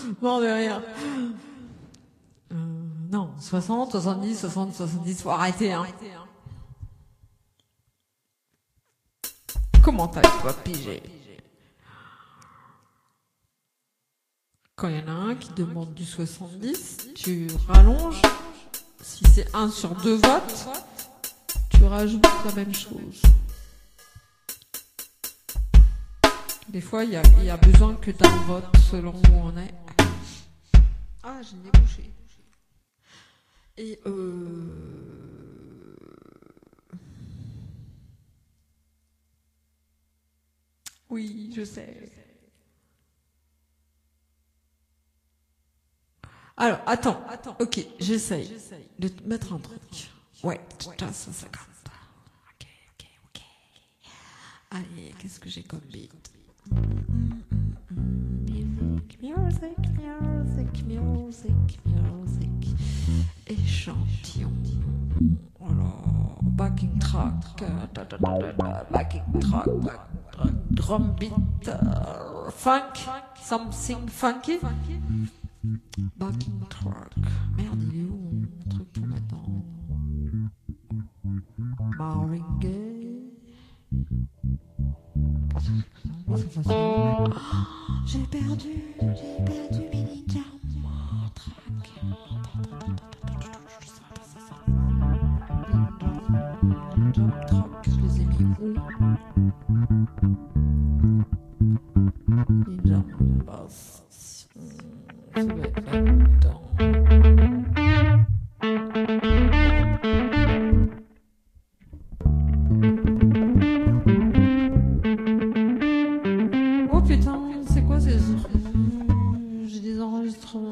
Mort de rire. Non, 60, 70, 60, 70, faut arrêter, hein. Comment t'as pas pigé? Quand il y en a un qui demande du 70, tu rallonges. Si c'est 1 sur 2 votes, tu rajoutes la même chose. Des fois, il y a besoin que d'un vote selon où on est. Ah, j'ai débouché. Et oui, je sais. Alors, attends. Ok, j'essaye de te mettre un truc. Ouais, ça compte. Ok. Allez, qu'est-ce que j'ai comme beat? Music. Échantillon. Alors, backing track. Drum beat. Funk. Something funky. Backing track. Merde, il est où mon truc pour maintenant? Marvin Gaye. C'est facile. J'ai perdu mes ninjas. Track, je les ai mis où? Ninja basse. Ça doit être là-dedans. Oh putain, c'est quoi ces... J'ai des enregistrements.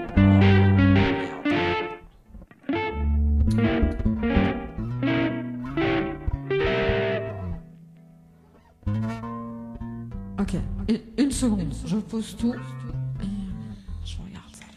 Ok, une seconde, je pose tout et je regarde ça.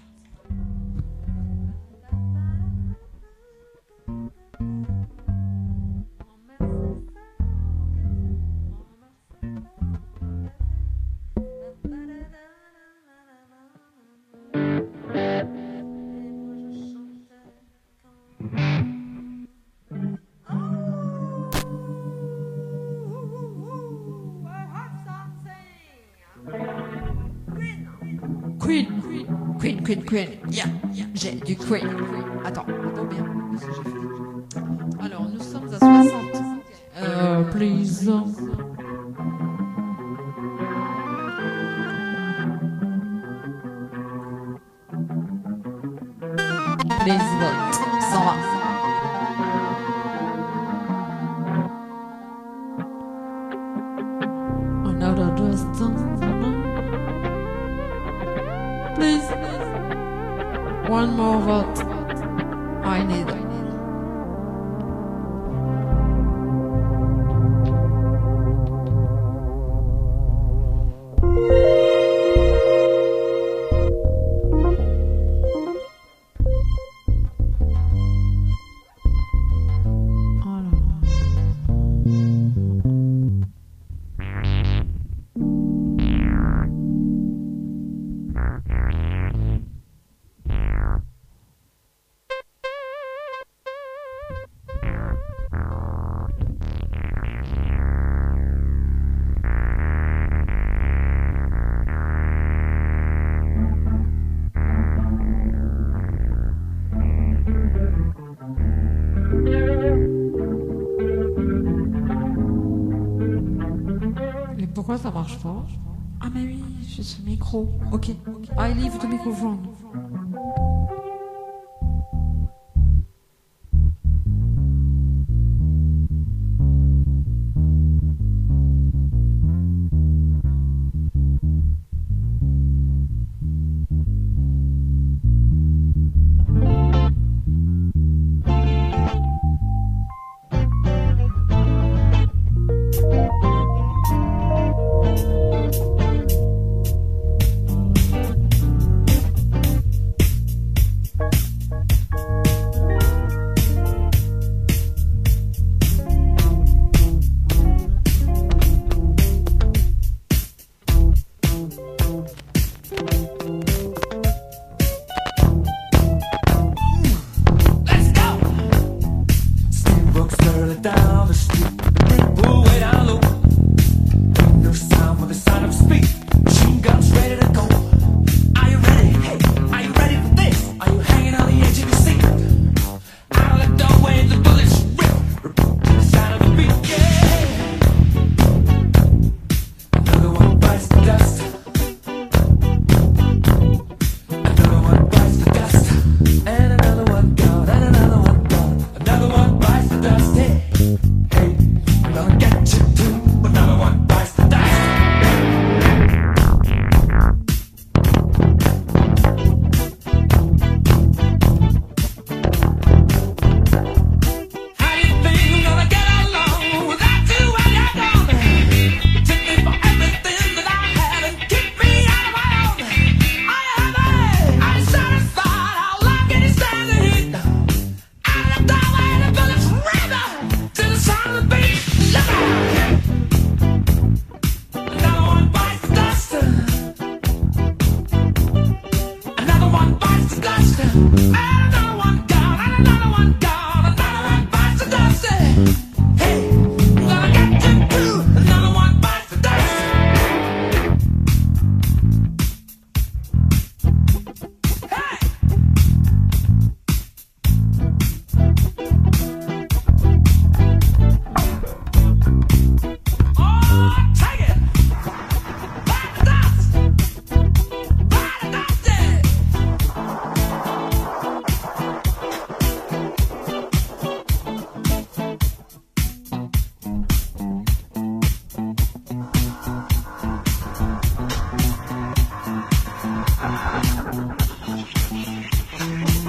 Queen. Yeah. J'ai du Queen. Attends bien. Qu'est-ce que j'ai fait? Alors, nous sommes à 60. Please. Please vote. 120. Another distance. Please. One more vote. I need it. Pourquoi ça marche pas? Ah mais oui, j'ai ce micro. Ok. I leave the microphone.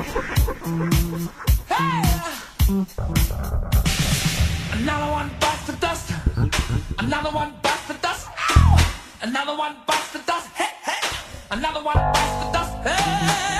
Another one bites the dust. Another one bites the dust. Ow! Another one bites the dust. Hey, hey. Another one bites the dust. Hey.